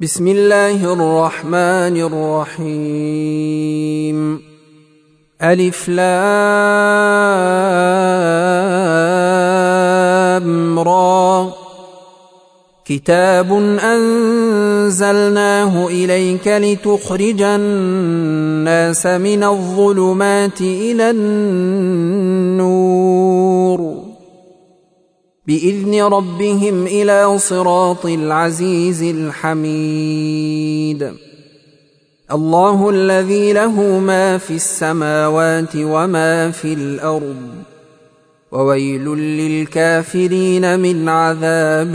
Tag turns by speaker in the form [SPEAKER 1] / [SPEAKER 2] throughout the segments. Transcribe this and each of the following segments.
[SPEAKER 1] بسم الله الرحمن الرحيم. ألف لام را. كتاب أنزلناه إليك لتخرج الناس من الظلمات إلى النور بإذن ربهم إلى صراط العزيز الحميد. الله الذي له ما في السماوات وما في الأرض، وويل للكافرين من عذاب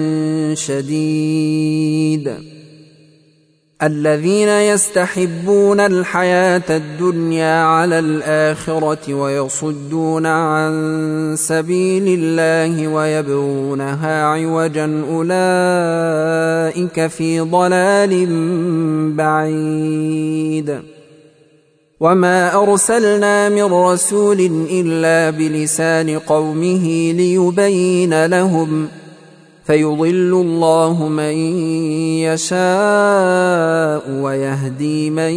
[SPEAKER 1] شديد. الذين يستحبون الحياة الدنيا على الآخرة ويصدون عن سبيل الله ويبغونها عوجا، أولئك في ضلال بعيد. وما أرسلنا من رسول إلا بلسان قومه ليبين لهم، فيضل الله من يشاء ويهدي من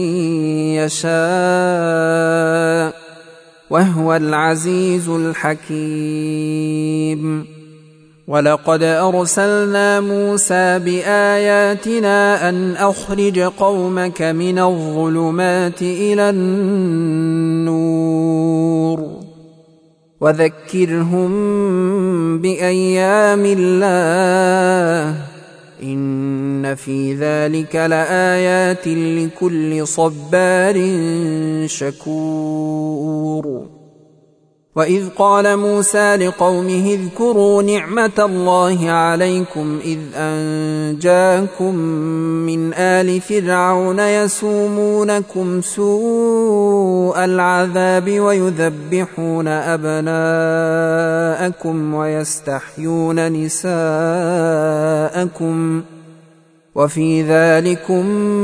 [SPEAKER 1] يشاء، وهو العزيز الحكيم. ولقد أرسلنا موسى بآياتنا أن أخرج قومك من الظلمات إلى النور وذكرهم بأيام الله، إن في ذلك لآيات لكل صبار شكور. وإذ قال موسى لقومه اذكروا نعمة الله عليكم إذ أنجاكم من آل فرعون يسومونكم سوء العذاب ويذبحون أبناءكم ويستحيون نساءكم، وفي ذلكم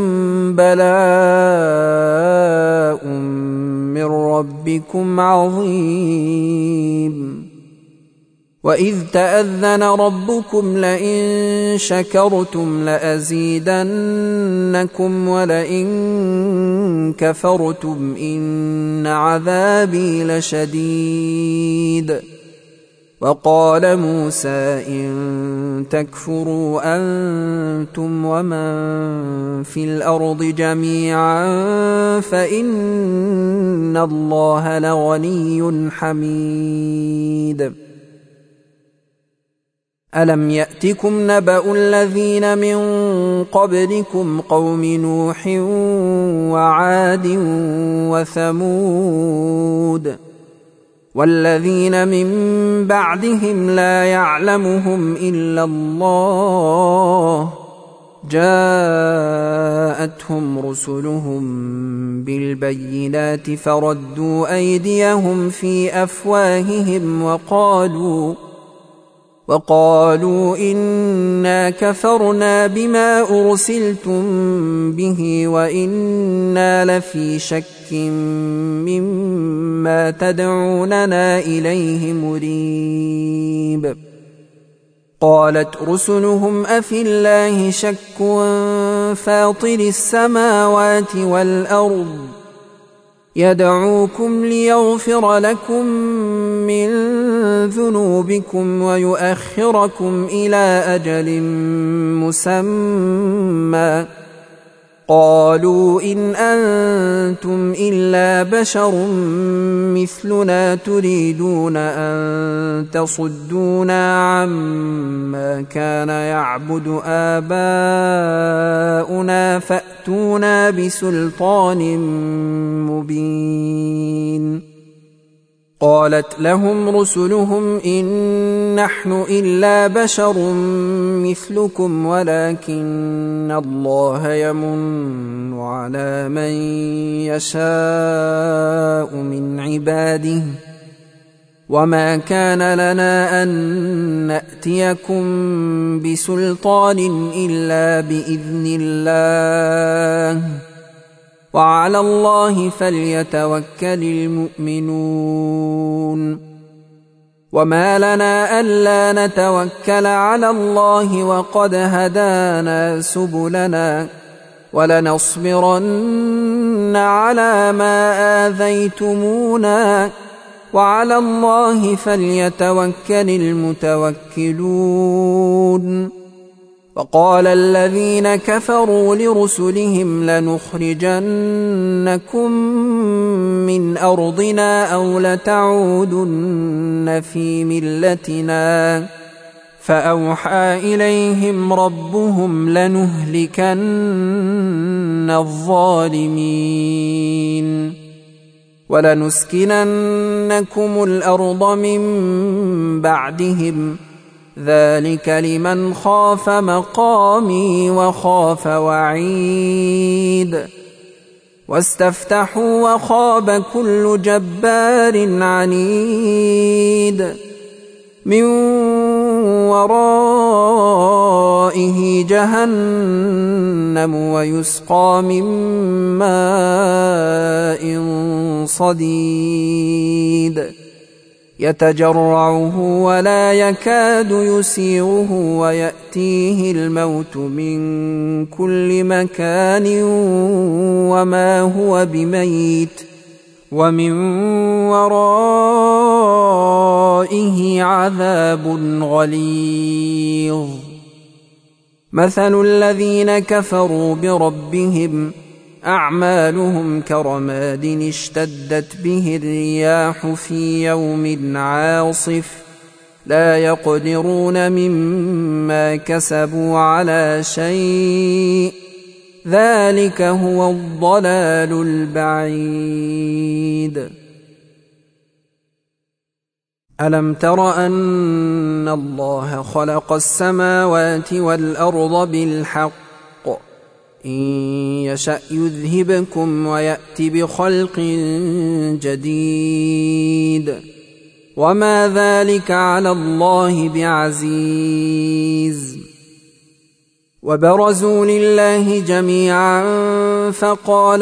[SPEAKER 1] بلاء من ربكم عظيم. وإذ تأذن ربكم لئن شكرتم لأزيدنكم ولئن كفرتم إن عذابي لشديد. وقال موسى إن تكفروا أنتم ومن في الأرض جميعا فإن الله لغني حميد. ألم يأتكم نبأ الذين من قبلكم قوم نوح وعاد وثمود والذين من بعدهم لا يعلمهم إلا الله، جاءتهم رسلهم بالبينات فردوا أيديهم في أفواههم وقالوا إنا كفرنا بما أرسلتم به وإنا لفي شك مما تدعوننا إليه مريب. قالت رسلهم أفي الله شك فاطر السماوات والأرض يدعوكم ليغفر لكم من ذنوبكم ويؤخركم إلى أجل مسمى، قالوا إن أنتم إلا بشر مثلنا تريدون أن تصدونا عما كان يعبد آباؤنا فأتونا بسلطان مبين. قالت لهم رسلهم إن نحن إلا بشر مثلكم ولكن الله يمن على من يشاء من عباده، وما كان لنا أن نأتيكم بسلطان إلا بإذن الله، وعلى الله فليتوكل المؤمنون. وما لنا ألا نتوكل على الله وقد هدانا سبلنا ولنصبرن على ما آذيتمونا وعلى الله فليتوكل المتوكلون. وقال الذين كفروا لرسلهم لنخرجنكم من أرضنا أو لتعودن في ملتنا فأوحى إليهم ربهم لنهلكن الظالمين ولنسكننكم الأرض من بعدهم ذلك لمن خاف مقامي وخاف وعيد. واستفتحوا وخاب كل جبار عنيد من ورائه جهنم ويسقى من ماء صديد يتجرعه ولا يكاد يسيغه ويأتيه الموت من كل مكان وما هو بميت ومن ورائه عذاب غليظ. مثل الذين كفروا بربهم أعمالهم كرماد اشتدت به الرياح في يوم عاصف لا يقدرون مما كسبوا على شيء ذلك هو الضلال البعيد. ألم تر أن الله خلق السماوات والأرض بالحق إن يشأ يذهبكم ويأت بخلق جديد وما ذلك على الله بعزيز. وبرزوا لله جميعا فقال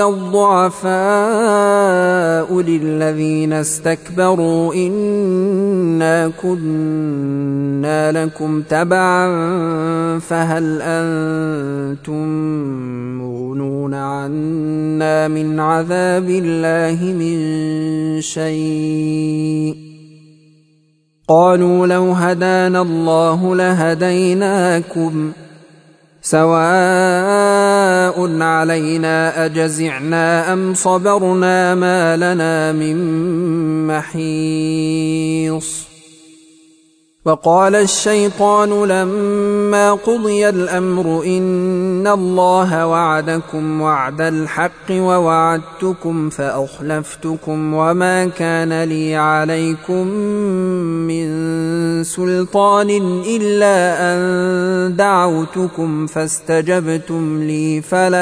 [SPEAKER 1] الضعفاء للذين استكبروا إنا كنا لكم تبعا فهل أنتم مغنون عنا من عذاب الله من شيء قالوا لو هدانا الله لهديناكم سواء علينا أجزعنا أم صبرنا ما لنا من محيص. وقال الشيطان لما قضي الأمر إن الله وعدكم وعد الحق ووعدتكم فأخلفتكم وما كان لي عليكم من سلطان إلا أن دعوتكم فاستجبتم لي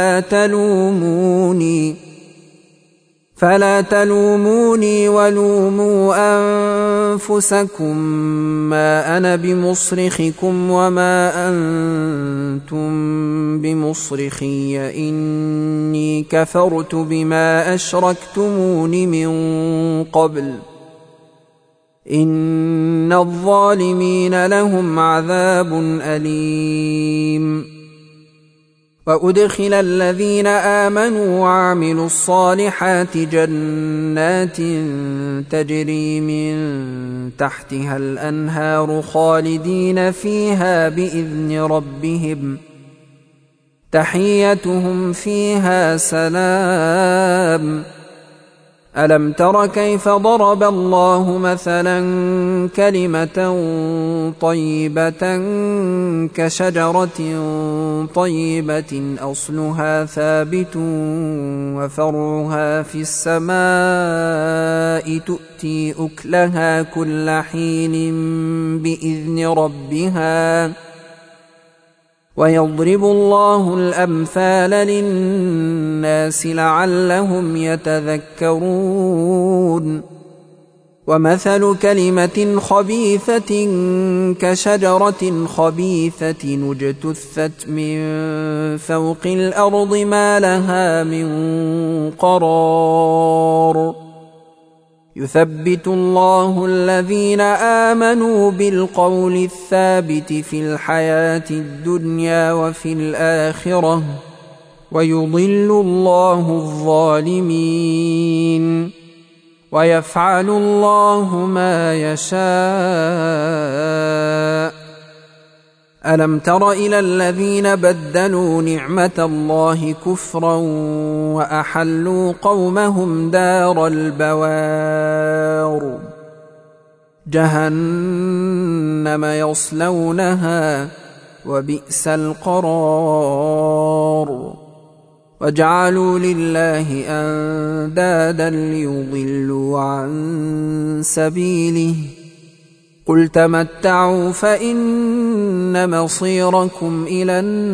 [SPEAKER 1] فلا تلوموني ولوموا أنفسكم ما أنا بمصرخكم وما أنتم بمصرخي إني كفرت بما أشركتمون من قبل إن الظالمين لهم عذاب أليم. وأدخل الذين آمنوا وعملوا الصالحات جنات تجري من تحتها الأنهار خالدين فيها بإذن ربهم تحيتهم فيها سلام. ألم تر كيف ضرب الله مثلا كلمة طيبة كشجرة طيبة أصلها ثابت وفرعها في السماء تؤتي أكلها كل حين بإذن ربها ويضرب الله الأمثال للناس لعلهم يتذكرون. ومثل كلمة خبيثة كشجرة خبيثة اجتثت من فوق الأرض ما لها من قرار يثبت الله الذين آمنوا بالقول الثابت في الحياة الدنيا وفي الآخرة ويضل الله الظالمين ويفعل الله ما يشاء. ألم تر إلى الذين بدلوا نعمة الله كفرا وأحلوا قومهم دار البوار جهنم يصلونها وبئس القرار وجعلوا لله أندادا ليضلوا عن سبيله قل تمتعوا فإن مصيركم إلى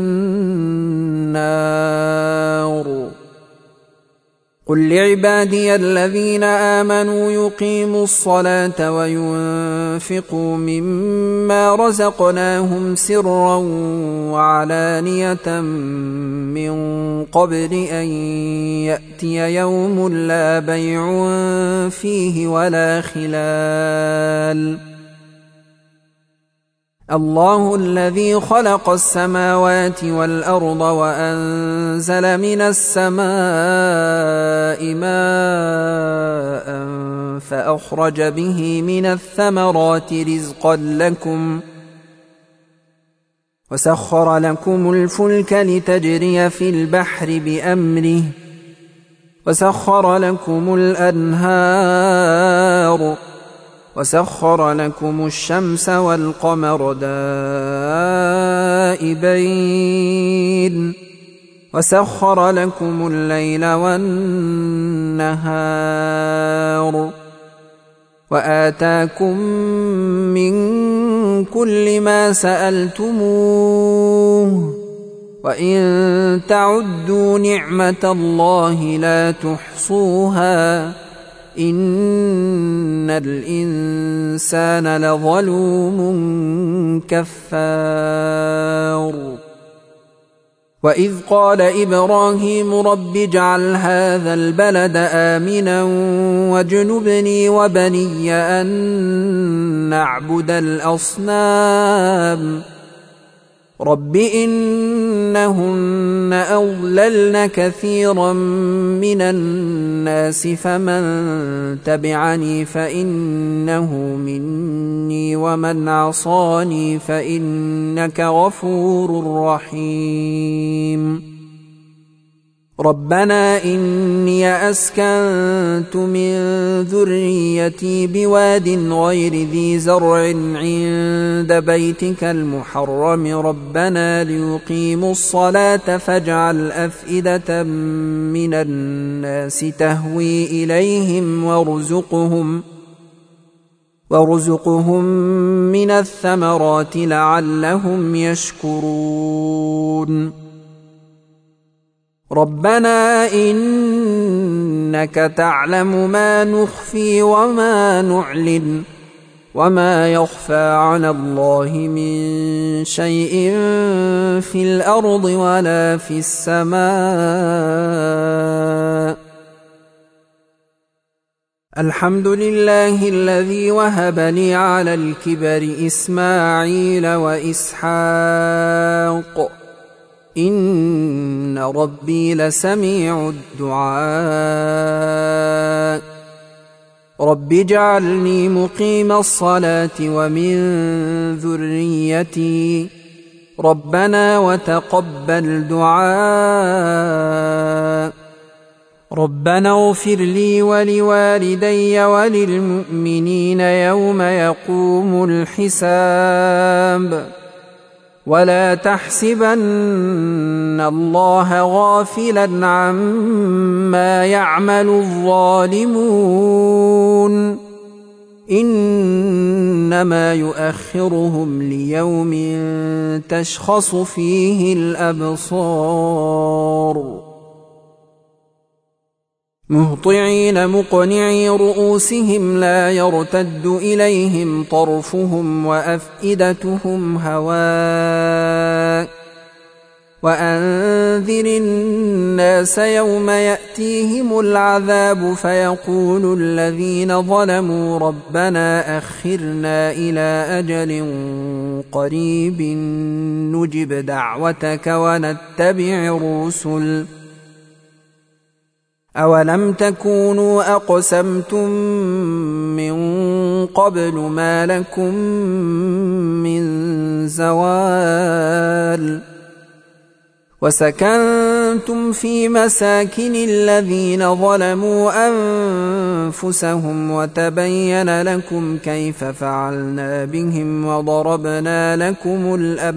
[SPEAKER 1] النار. قل لعبادي الذين آمنوا يقيموا الصلاة وينفقوا مما رزقناهم سرا وعلانية من قبل أن يأتي يوم لا بيع فيه ولا خلال. الله الذي خلق السماوات والأرض وأنزل من السماء ماء فأخرج به من الثمرات رزقا لكم وسخر لكم الفلك لتجري في البحر بأمره وسخر لكم الأنهار وسخر لكم الشمس والقمر دائبين وسخر لكم الليل والنهار وآتاكم من كل ما سألتموه وإن تعدوا نعمة الله لا تحصوها إن الإنسان لظلوم كفار. وإذ قال إبراهيم رب اجعل هذا البلد آمنا واجنبني وبني أن نعبد الأصنام رب إنهن أضللن كثيرا من الناس فمن تبعني فإنه مني ومن عصاني فإنك غفور رحيم. ربنا إني أسكنت من ذريتي بواد غير ذي زرع عند بيتك المحرم ربنا ليقيموا الصلاة فاجعل أفئدة من الناس تهوي إليهم وارزقهم من الثمرات لعلهم يشكرون. ربنا إنك تعلم ما نخفي وما نعلن وما يخفى على الله من شيء في الأرض ولا في السماء. الحمد لله الذي وهب لي على الكبر إسماعيل وإسحاق إن ربي لسميع الدعاء. رب اجعلني مقيم الصلاة ومن ذريتي ربنا وتقبل دعاء. ربنا اغفر لي ولوالدي وللمؤمنين يوم يقوم الحساب. ولا تحسبن الله غافلا عما يعمل الظالمون إنما يؤخرهم ليوم تشخص فيه الأبصار. مهطعين مقنعي رؤوسهم لا يرتد إليهم طرفهم وأفئدتهم هواء وأنذر الناس يوم يأتيهم العذاب فيقول الذين ظلموا ربنا أخرنا إلى أجل قريب نجب دعوتك ونتبع الرسل أولم تكونوا أقسمتم من قبل ما لكم من زوال وسكنتم في مساكن الذين ظلموا أنفسهم وتبين لكم كيف فعلنا بهم وضربنا لكم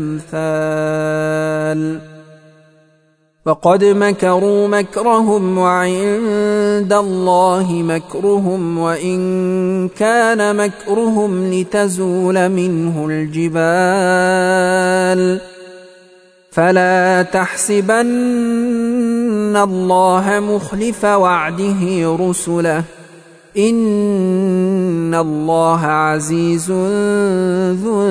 [SPEAKER 1] الأمثال وقد مكروا مكرهم وعند الله مكرهم وإن كان مكرهم لتزول منه الجبال فلا تحسبن الله مخلف وعده رسله إن الله عزيز ذو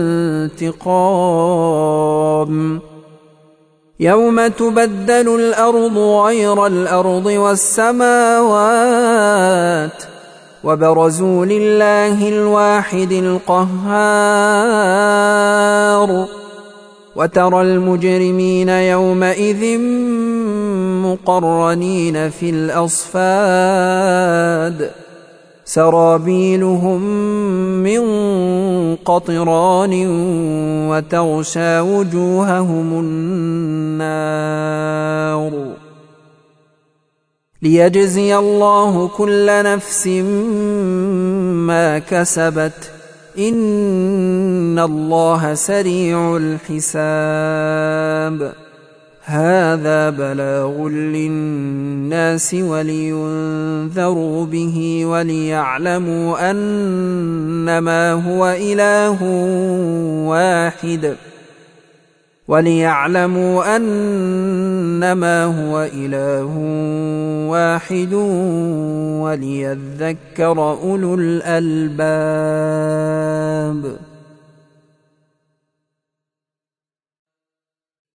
[SPEAKER 1] انتقام يوم تبدل الأرض غير الأرض والسماوات وبرزوا لله الواحد القهار وترى المجرمين يومئذ مقرنين في الأصفاد سرابيلهم من قطران وتغشى وجوههم النار ليجزي الله كل نفس ما كسبت إن الله سريع الحساب هذا بلاغ للناس ولينذروا به وليعلموا أنما هو إله واحد وليذكر أولو الألباب